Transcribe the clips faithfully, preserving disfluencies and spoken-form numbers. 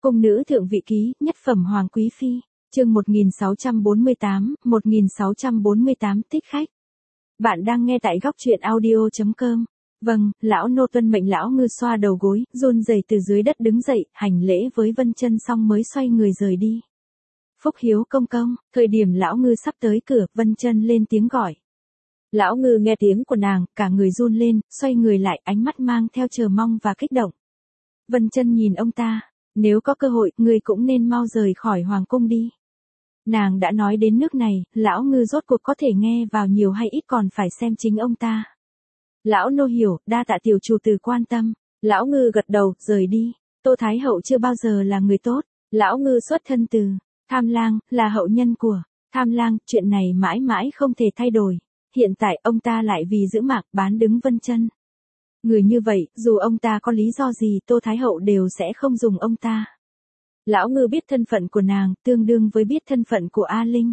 Cung nữ thượng vị ký, nhất phẩm hoàng quý phi, chương một nghìn sáu trăm bốn mươi tám, một nghìn sáu trăm bốn mươi tám thích khách. Bạn đang nghe tại góc truyện audio chấm com. Vâng, lão nô tuân mệnh. Lão Ngư xoa đầu gối, run rẩy từ dưới đất đứng dậy, hành lễ với Vân Chân xong mới xoay người rời đi. Phúc Hiếu công công, thời điểm lão Ngư sắp tới cửa, Vân Chân lên tiếng gọi. Lão Ngư nghe tiếng của nàng, cả người run lên, xoay người lại, ánh mắt mang theo chờ mong và kích động. Vân Chân nhìn ông ta, nếu có cơ hội, ngươi cũng nên mau rời khỏi hoàng cung đi. Nàng đã nói đến nước này, lão Ngư rốt cuộc có thể nghe vào nhiều hay ít còn phải xem chính ông ta. Lão nô hiểu, đa tạ tiểu chủ tử quan tâm. Lão Ngư gật đầu, rời đi. Tô Thái Hậu chưa bao giờ là người tốt. Lão Ngư xuất thân từ Tham Lang, là hậu nhân của Tham Lang, chuyện này mãi mãi không thể thay đổi. Hiện tại ông ta lại vì giữ mạng bán đứng Vân Chân. Người như vậy, dù ông ta có lý do gì, Tô Thái Hậu đều sẽ không dùng ông ta. Lão Ngư biết thân phận của nàng, tương đương với biết thân phận của A Linh.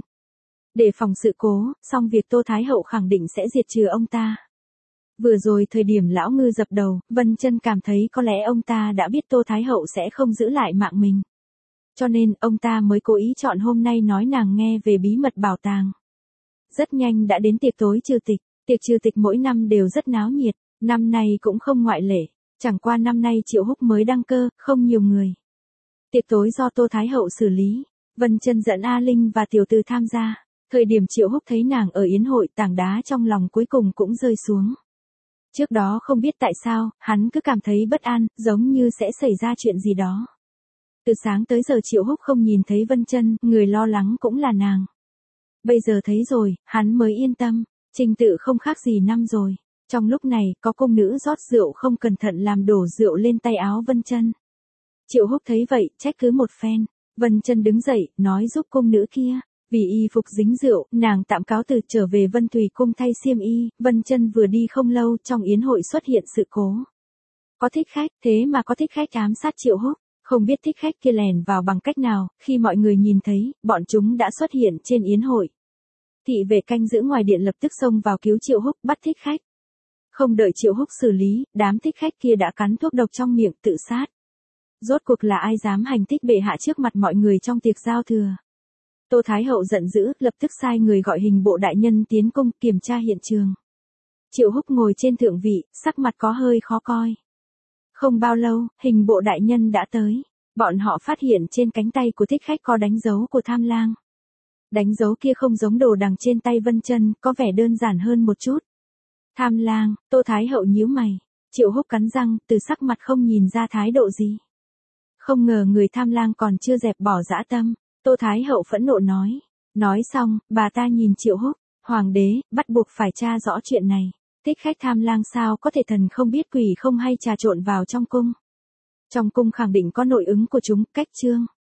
Để phòng sự cố, xong việc Tô Thái Hậu khẳng định sẽ diệt trừ ông ta. Vừa rồi thời điểm Lão Ngư dập đầu, Vân Chân cảm thấy có lẽ ông ta đã biết Tô Thái Hậu sẽ không giữ lại mạng mình. Cho nên, ông ta mới cố ý chọn hôm nay nói nàng nghe về bí mật bảo tàng. Rất nhanh đã đến tiệc tối trừ tịch. Tiệc trừ tịch mỗi năm đều rất náo nhiệt, năm nay cũng không ngoại lệ. Chẳng qua năm nay Triệu Húc mới đăng cơ, không nhiều người. Tiệc tối do Tô Thái Hậu xử lý. Vân Chân dẫn A Linh và tiểu tử tham gia. Thời điểm Triệu Húc thấy nàng ở yến hội, tảng đá trong lòng cuối cùng cũng rơi xuống. Trước đó không biết tại sao, hắn cứ cảm thấy bất an, giống như sẽ xảy ra chuyện gì đó. Từ sáng tới giờ Triệu Húc không nhìn thấy Vân Chân, người lo lắng cũng là nàng. Bây giờ thấy rồi, hắn mới yên tâm. Trình tự không khác gì năm rồi. Trong lúc này, có cung nữ rót rượu không cẩn thận làm đổ rượu lên tay áo Vân Chân. Triệu Húc thấy vậy, trách cứ một phen. Vân Chân đứng dậy, nói giúp cung nữ kia. Vì y phục dính rượu, nàng tạm cáo từ trở về Vân Thùy cung thay xiêm y. Vân Chân vừa đi không lâu, trong yến hội xuất hiện sự cố. Có thích khách, thế mà có thích khách ám sát Triệu Húc. Không biết thích khách kia lèn vào bằng cách nào, khi mọi người nhìn thấy, bọn chúng đã xuất hiện trên yến hội. Thị vệ canh giữ ngoài điện lập tức xông vào cứu Triệu Húc, bắt thích khách. Không đợi Triệu Húc xử lý, đám thích khách kia đã cắn thuốc độc trong miệng tự sát. Rốt cuộc là ai dám hành thích bệ hạ trước mặt mọi người trong tiệc giao thừa. Tô Thái Hậu giận dữ, lập tức sai người gọi hình bộ đại nhân tiến cung kiểm tra hiện trường. Triệu Húc ngồi trên thượng vị, sắc mặt có hơi khó coi. Không bao lâu, hình bộ đại nhân đã tới. Bọn họ phát hiện trên cánh tay của thích khách có đánh dấu của Tham Lang. Đánh dấu kia không giống đồ đằng trên tay Vân Chân, có vẻ đơn giản hơn một chút. Tham Lang, Tô Thái Hậu nhíu mày. Triệu Húc cắn răng, từ sắc mặt không nhìn ra thái độ gì. Không ngờ người Tham Lang còn chưa dẹp bỏ dã tâm. Tô Thái Hậu phẫn nộ nói. Nói xong, bà ta nhìn Triệu Húc. Hoàng đế, bắt buộc phải tra rõ chuyện này. Thích khách Tham Lang sao có thể thần không biết quỷ không hay trà trộn vào trong cung. Trong cung khẳng định có nội ứng của chúng, cách chương.